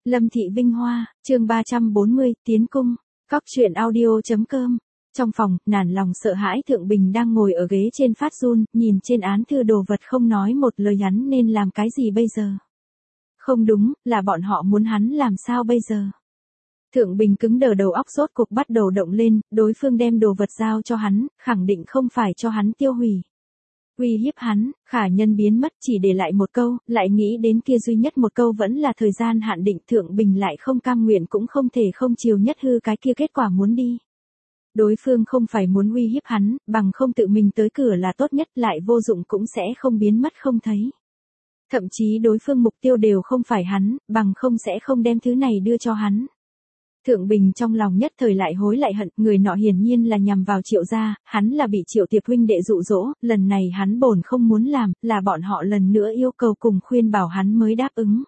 Lâm Thị Vinh Hoa, chương 340, Tiến Cung, Cóc truyện audio.com. Trong phòng, nản lòng sợ hãi Thượng Bình đang ngồi ở ghế trên phát run, nhìn trên án thư đồ vật không nói một lời hắn nên làm cái gì bây giờ. Không đúng, là bọn họ muốn hắn làm sao bây giờ. Thượng Bình cứng đờ đầu óc rốt cuộc bắt đầu động lên, đối phương đem đồ vật giao cho hắn, khẳng định không phải cho hắn tiêu hủy. Uy hiếp hắn, khả nhân biến mất chỉ để lại một câu, lại nghĩ đến kia duy nhất một câu vẫn là thời gian hạn định. Thượng Bình lại không cam nguyện cũng không thể không chiều nhất hư cái kia kết quả muốn đi. Đối phương không phải muốn uy hiếp hắn, bằng không tự mình tới cửa là tốt nhất, lại vô dụng cũng sẽ không biến mất không thấy. Thậm chí đối phương mục tiêu đều không phải hắn, bằng không sẽ không đem thứ này đưa cho hắn. Thượng Bình trong lòng nhất thời lại hối lại hận, người nọ hiển nhiên là nhằm vào Triệu gia, hắn là bị Triệu Tiệp huynh đệ dụ dỗ, lần này hắn bổn không muốn làm, là bọn họ lần nữa yêu cầu cùng khuyên bảo hắn mới đáp ứng.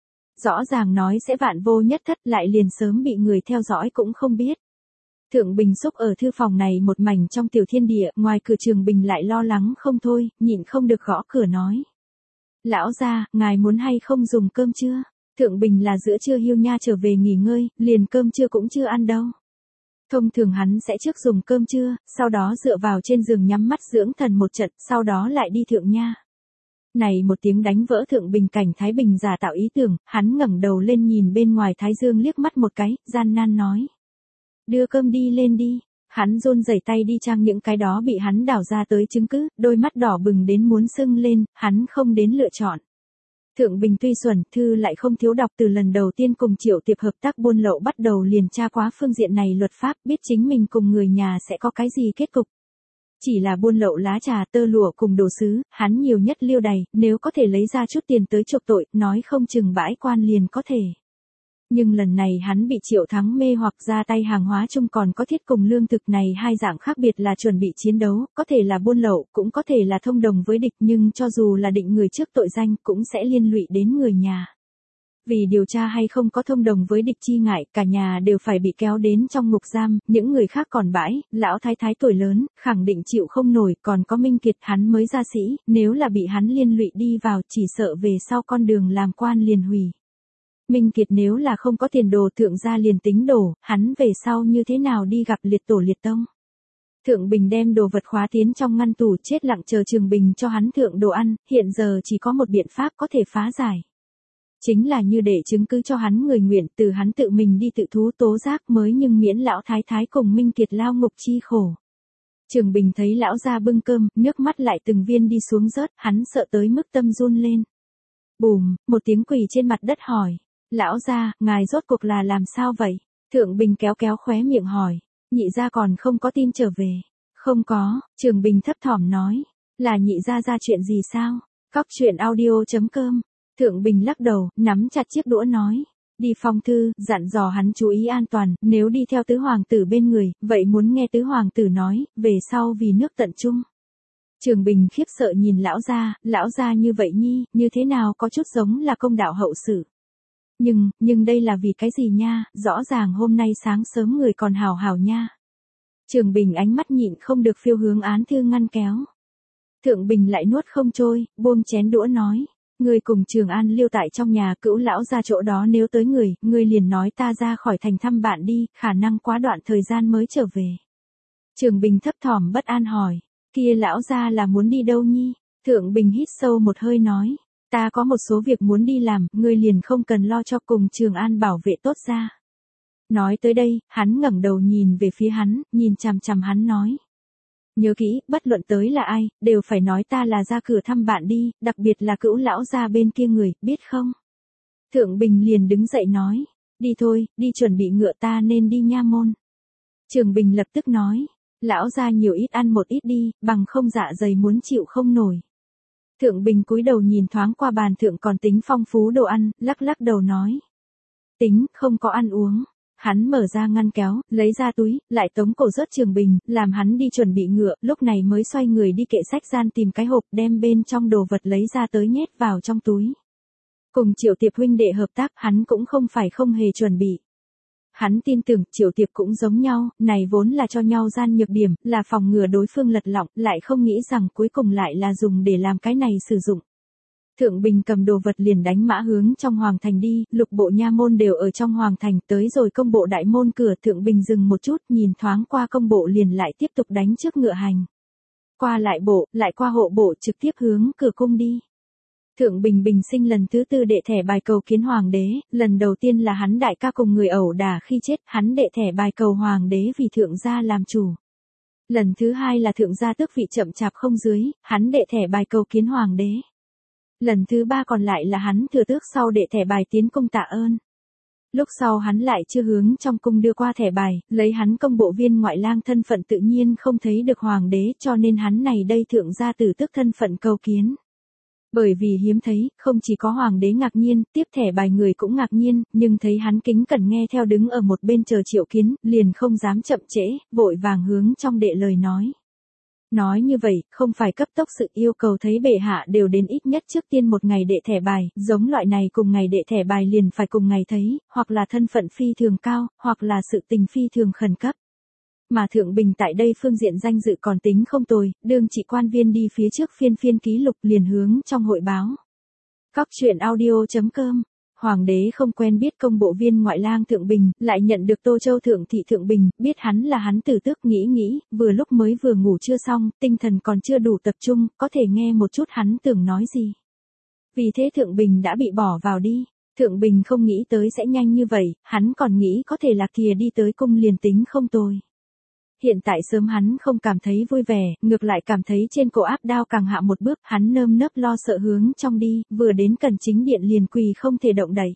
Rõ ràng nói sẽ vạn vô nhất thất, lại liền sớm bị người theo dõi cũng không biết. Thượng Bình xúc ở thư phòng này một mảnh trong tiểu thiên địa, ngoài cửa Trường Bình lại lo lắng không thôi, nhịn không được gõ cửa nói. Lão gia, ngài muốn hay không dùng cơm chưa? Thượng Bình là giữa trưa hiu nha trở về nghỉ ngơi, liền cơm trưa cũng chưa ăn đâu. Thông thường hắn sẽ trước dùng cơm trưa, sau đó dựa vào trên giường nhắm mắt dưỡng thần một trận, sau đó lại đi thượng nha. Này một tiếng đánh vỡ Thượng Bình cảnh Thái Bình giả tạo ý tưởng, hắn ngẩng đầu lên nhìn bên ngoài Thái Dương liếc mắt một cái, gian nan nói. Đưa cơm đi lên đi. Hắn run rẩy tay đi trang những cái đó bị hắn đảo ra tới chứng cứ, đôi mắt đỏ bừng đến muốn sưng lên, hắn không đến lựa chọn. Thượng Bình tuy xuẩn, thư lại không thiếu đọc, từ lần đầu tiên cùng Triệu Tiệp hợp tác buôn lậu bắt đầu liền tra quá phương diện này luật pháp, biết chính mình cùng người nhà sẽ có cái gì kết cục. Chỉ là buôn lậu lá trà, tơ lụa cùng đồ sứ, hắn nhiều nhất liêu đầy, nếu có thể lấy ra chút tiền tới chuộc tội, nói không chừng bãi quan liền có thể. Nhưng lần này hắn bị Triệu Thắng mê hoặc, ra tay hàng hóa chung còn có thiết cùng lương thực, này hai dạng khác biệt là chuẩn bị chiến đấu, có thể là buôn lậu, cũng có thể là thông đồng với địch, nhưng cho dù là định người trước tội danh cũng sẽ liên lụy đến người nhà. Vì điều tra hay không có thông đồng với địch chi ngại, cả nhà đều phải bị kéo đến trong ngục giam, những người khác còn bãi, lão thái thái tuổi lớn, khẳng định chịu không nổi, còn có Minh Kiệt hắn mới ra sĩ, nếu là bị hắn liên lụy đi vào chỉ sợ về sau con đường làm quan liền hủy. Minh Kiệt nếu là không có tiền đồ, Thượng gia liền tính đổ, hắn về sau như thế nào đi gặp liệt tổ liệt tông. Thượng Bình đem đồ vật khóa tiến trong ngăn tủ, chết lặng chờ Trường Bình cho hắn thượng đồ ăn, hiện giờ chỉ có một biện pháp có thể phá giải. Chính là như để chứng cứ cho hắn người nguyện, từ hắn tự mình đi tự thú tố giác mới nhưng miễn lão thái thái cùng Minh Kiệt lao ngục chi khổ. Trường Bình thấy lão gia bưng cơm, nước mắt lại từng viên đi xuống rớt, hắn sợ tới mức tâm run lên. Bùm, một tiếng quỳ trên mặt đất hỏi. Lão gia, ngài rốt cuộc là làm sao vậy? Thượng Bình kéo kéo khóe miệng hỏi. Nhị gia còn không có tin trở về. Không có, Trường Bình thấp thỏm nói. Là nhị gia ra chuyện gì sao? Cóc truyện audio.com. Thượng Bình lắc đầu, nắm chặt chiếc đũa nói. Đi phong thư, dặn dò hắn chú ý an toàn, nếu đi theo tứ hoàng tử bên người, vậy muốn nghe tứ hoàng tử nói, về sau vì nước tận trung. Trường Bình khiếp sợ nhìn lão gia như vậy nhi, như thế nào có chút giống là công đạo hậu sự. Nhưng đây là vì cái gì nha, rõ ràng hôm nay sáng sớm người còn hào hào nha. Trường Bình ánh mắt nhịn không được phiêu hướng án thư ngăn kéo. Thượng Bình lại nuốt không trôi, buông chén đũa nói. Người cùng Trường An lưu tại trong nhà cữu lão ra chỗ đó, nếu tới người liền nói ta ra khỏi thành thăm bạn đi, khả năng quá đoạn thời gian mới trở về. Trường Bình thấp thỏm bất an hỏi. Kia lão ra là muốn đi đâu nhi? Thượng Bình hít sâu một hơi nói. Ta có một số việc muốn đi làm, ngươi liền không cần lo cho, cùng Trường An bảo vệ tốt ra. Nói tới đây, hắn ngẩng đầu nhìn về phía hắn, nhìn chằm chằm hắn nói. Nhớ kỹ, bất luận tới là ai, đều phải nói ta là ra cửa thăm bạn đi, đặc biệt là cữu lão gia bên kia người, biết không? Thượng Bình liền đứng dậy nói. Đi thôi, đi chuẩn bị ngựa, ta nên đi nha môn. Trường Bình lập tức nói. Lão gia nhiều ít ăn một ít đi, bằng không dạ dày muốn chịu không nổi. Thượng Bình cúi đầu nhìn thoáng qua bàn thượng còn tính phong phú đồ ăn, lắc lắc đầu nói. Tính, không có ăn uống. Hắn mở ra ngăn kéo, lấy ra túi, lại tống cổ rớt Trường Bình, làm hắn đi chuẩn bị ngựa, lúc này mới xoay người đi kệ sách gian tìm cái hộp, đem bên trong đồ vật lấy ra tới nhét vào trong túi. Cùng Triệu Tiệp huynh đệ hợp tác, hắn cũng không phải không hề chuẩn bị. Hắn tin tưởng Triệu Tiệp cũng giống nhau, này vốn là cho nhau gian nhược điểm, là phòng ngừa đối phương lật lọng, lại không nghĩ rằng cuối cùng lại là dùng để làm cái này sử dụng. Thượng Bình cầm đồ vật liền đánh mã hướng trong hoàng thành đi, lục bộ nha môn đều ở trong hoàng thành, tới rồi công bộ đại môn cửa. Thượng Bình dừng một chút, nhìn thoáng qua công bộ liền lại tiếp tục đánh trước ngựa hành. Qua lại bộ, lại qua hộ bộ, trực tiếp hướng cửa cung đi. Thượng Bình bình sinh lần thứ 4 đệ thẻ bài cầu kiến hoàng đế, lần đầu tiên là hắn đại ca cùng người ẩu đả khi chết, hắn đệ thẻ bài cầu hoàng đế vì thượng gia làm chủ. Lần thứ 2 là thượng gia tước vị chậm chạp không dưới, hắn đệ thẻ bài cầu kiến hoàng đế. Lần thứ 3 còn lại là hắn thừa tước sau đệ thẻ bài tiến cung tạ ơn. Lúc sau hắn lại chưa hướng trong cung đưa qua thẻ bài, lấy hắn công bộ viên ngoại lang thân phận tự nhiên không thấy được hoàng đế, cho nên hắn này đây thượng gia tử tước thân phận cầu kiến. Bởi vì hiếm thấy, không chỉ có hoàng đế ngạc nhiên, tiếp thẻ bài người cũng ngạc nhiên, nhưng thấy hắn kính cẩn nghe theo đứng ở một bên chờ triệu kiến, liền không dám chậm trễ, vội vàng hướng trong đệ lời nói. Nói như vậy, không phải cấp tốc sự yêu cầu thấy bệ hạ đều đến ít nhất trước tiên một ngày đệ thẻ bài, giống loại này cùng ngày đệ thẻ bài liền phải cùng ngày thấy, hoặc là thân phận phi thường cao, hoặc là sự tình phi thường khẩn cấp. Mà Thượng Bình tại đây phương diện danh dự còn tính không tồi, đương chỉ quan viên đi phía trước phiên ký lục liền hướng trong hội báo. Các truyện audio.com. Hoàng đế không quen biết công bộ viên ngoại lang Thượng Bình, lại nhận được Tô Châu Thượng thị Thượng Bình, biết hắn là hắn tử tước nghĩ, vừa lúc mới vừa ngủ chưa xong, tinh thần còn chưa đủ tập trung, có thể nghe một chút hắn tưởng nói gì. Vì thế Thượng Bình đã bị bỏ vào đi. Thượng Bình không nghĩ tới sẽ nhanh như vậy, hắn còn nghĩ có thể là kìa đi tới cung liền tính không tồi. Hiện tại sớm hắn không cảm thấy vui vẻ, ngược lại cảm thấy trên cổ áp đao càng hạ một bước, hắn nơm nớp lo sợ hướng trong đi, vừa đến cần chính điện liền quỳ không thể động đậy.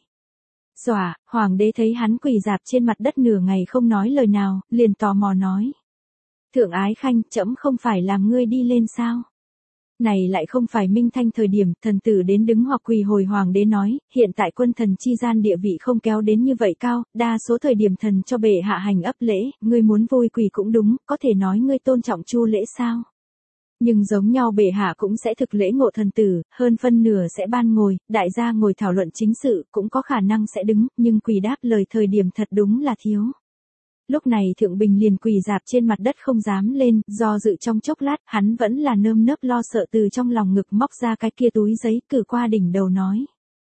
Dọa, hoàng đế thấy hắn quỳ dạp trên mặt đất nửa ngày không nói lời nào, liền tò mò nói. Thượng ái khanh, trẫm không phải làm ngươi đi lên sao? Này lại không phải minh thanh thời điểm, thần tử đến đứng hoặc quỳ hồi hoàng đế nói, hiện tại quân thần chi gian địa vị không kéo đến như vậy cao, đa số thời điểm thần cho bệ hạ hành ấp lễ, ngươi muốn vui quỳ cũng đúng, có thể nói ngươi tôn trọng chu lễ sao. Nhưng giống nhau bệ hạ cũng sẽ thực lễ ngộ thần tử, hơn phân nửa sẽ ban ngồi, đại gia ngồi thảo luận chính sự, cũng có khả năng sẽ đứng, nhưng quỳ đáp lời thời điểm thật đúng là thiếu. Lúc này Thượng Bình liền quỳ dạp trên mặt đất không dám lên, do dự trong chốc lát, hắn vẫn là nơm nớp lo sợ từ trong lòng ngực móc ra cái kia túi giấy cử qua đỉnh đầu nói.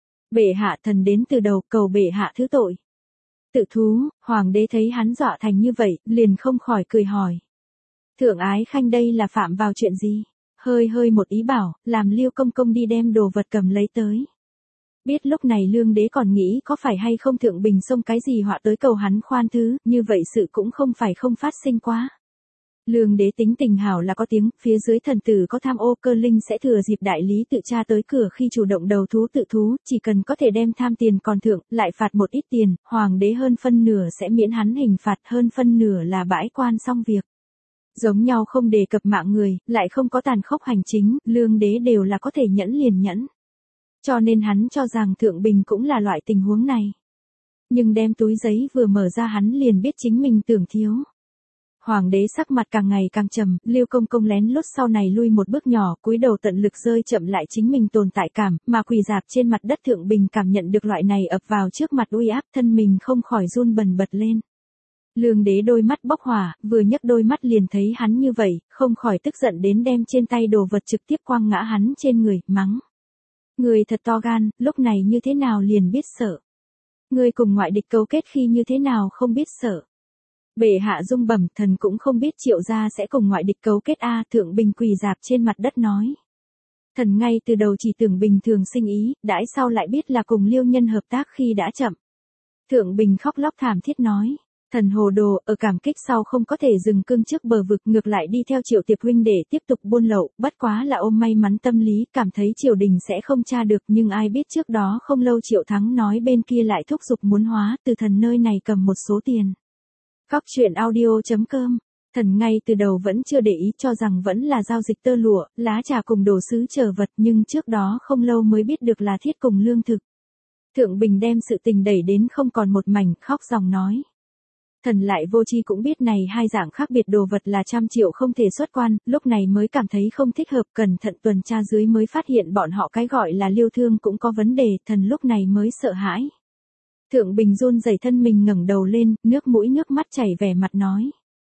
Bệ hạ thần đến từ đầu cầu bệ hạ thứ tội. Tự thú, hoàng đế thấy hắn dọa thành như vậy, liền không khỏi cười hỏi. Thượng ái khanh đây là phạm vào chuyện gì? Hơi một ý bảo, làm Liêu công công đi đem đồ vật cầm lấy tới. Biết lúc này lương đế còn nghĩ có phải hay không Thượng Bình xông cái gì họa tới cầu hắn khoan thứ, như vậy sự cũng không phải không phát sinh quá. Lương đế tính tình hảo là có tiếng, phía dưới thần tử có tham ô cơ linh sẽ thừa dịp đại lý tự tra tới cửa khi chủ động đầu thú tự thú, chỉ cần có thể đem tham tiền còn thượng, lại phạt một ít tiền, hoàng đế hơn phân nửa sẽ miễn hắn hình phạt, hơn phân nửa là bãi quan xong việc. Giống nhau không đề cập mạng người, lại không có tàn khốc hành chính, lương đế đều là có thể nhẫn liền nhẫn. Cho nên hắn cho rằng Thượng Bình cũng là loại tình huống này. Nhưng đem túi giấy vừa mở ra hắn liền biết chính mình tưởng thiếu. Hoàng đế sắc mặt càng ngày càng trầm, Liêu công công lén lút sau này lui một bước nhỏ, cúi đầu tận lực rơi chậm lại chính mình tồn tại cảm, mà quỳ dạp trên mặt đất Thượng Bình cảm nhận được loại này ập vào trước mặt uy áp, thân mình không khỏi run bần bật lên. Lương đế đôi mắt bốc hỏa, vừa nhấc đôi mắt liền thấy hắn như vậy, không khỏi tức giận đến đem trên tay đồ vật trực tiếp quăng ngã hắn trên người, mắng. Người thật to gan, lúc này như thế nào liền biết sợ. Người cùng ngoại địch cấu kết khi như thế nào không biết sợ. Bệ hạ dung bẩm, thần cũng không biết Triệu gia sẽ cùng ngoại địch cấu kết a. Thượng Bình quỳ dạp trên mặt đất nói. Thần ngay từ đầu chỉ tưởng bình thường sinh ý, đãi sau lại biết là cùng Liêu nhân hợp tác khi đã chậm. Thượng Bình khóc lóc thảm thiết nói. Thần hồ đồ, ở cảm kích sau không có thể dừng cương trước bờ vực, ngược lại đi theo Triệu Tiệp huynh để tiếp tục buôn lậu, bất quá là ôm may mắn tâm lý, cảm thấy triều đình sẽ không tra được, nhưng ai biết trước đó không lâu Triệu Thắng nói bên kia lại thúc giục muốn hóa, từ thần nơi này cầm một số tiền. Các truyện audio.com. Thần ngay từ đầu vẫn chưa để ý, cho rằng vẫn là giao dịch tơ lụa, lá trà cùng đồ sứ chờ vật, nhưng trước đó không lâu mới biết được là thiết cùng lương thực. Thượng Bình đem sự tình đẩy đến không còn một mảnh, khóc ròng nói. Thần lại vô tri cũng biết này hai dạng khác biệt đồ vật là 100 triệu không thể xuất quan, lúc này mới cảm thấy không thích hợp, cẩn thận tuần tra dưới mới phát hiện bọn họ cái gọi là Liêu thương cũng có vấn đề, thần lúc này mới sợ hãi. Thượng Bình run rẩy thân mình ngẩng đầu lên, nước mũi nước mắt chảy vẻ mặt nói.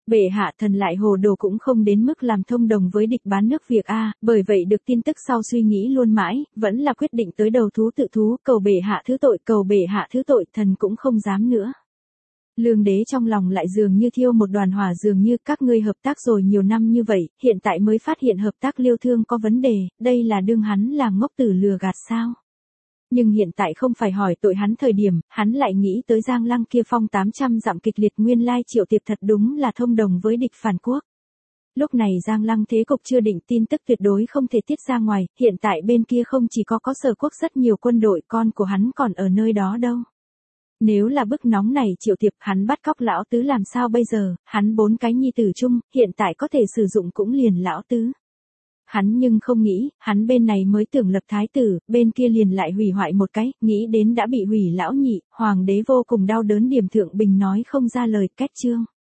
Bệ hạ thần lại hồ đồ cũng không đến mức làm thông đồng với địch bán nước việc a, bởi vậy được tin tức sau suy nghĩ luôn mãi, vẫn là quyết định tới đầu thú tự thú, cầu bệ hạ thứ tội, cầu bệ hạ thứ tội, thần cũng không dám nữa. Lương đế trong lòng lại dường như thiêu một đoàn hỏa, dường như các ngươi hợp tác rồi nhiều năm như vậy, hiện tại mới phát hiện hợp tác liêu thương có vấn đề, đây là đương hắn là ngốc tử lừa gạt sao? Nhưng hiện tại không phải hỏi tội hắn thời điểm, hắn lại nghĩ tới Giang Lăng kia phong 800 dặm kịch liệt, nguyên lai Triệu Tiệp thật đúng là thông đồng với địch phản quốc. Lúc này Giang Lăng thế cục chưa định, tin tức tuyệt đối không thể tiết ra ngoài, hiện tại bên kia không chỉ có Sở Quốc rất nhiều quân đội, con của hắn còn ở nơi đó đâu. Nếu là bức nóng này Triệu Tiệp hắn bắt cóc lão tứ làm sao bây giờ, hắn 4 cái nhi tử chung, hiện tại có thể sử dụng cũng liền lão tứ. Hắn nhưng không nghĩ, hắn bên này mới tưởng lập thái tử, bên kia liền lại hủy hoại một cái, nghĩ đến đã bị hủy lão nhị, hoàng đế vô cùng đau đớn, điểm thượng bình nói không ra lời, kết chương.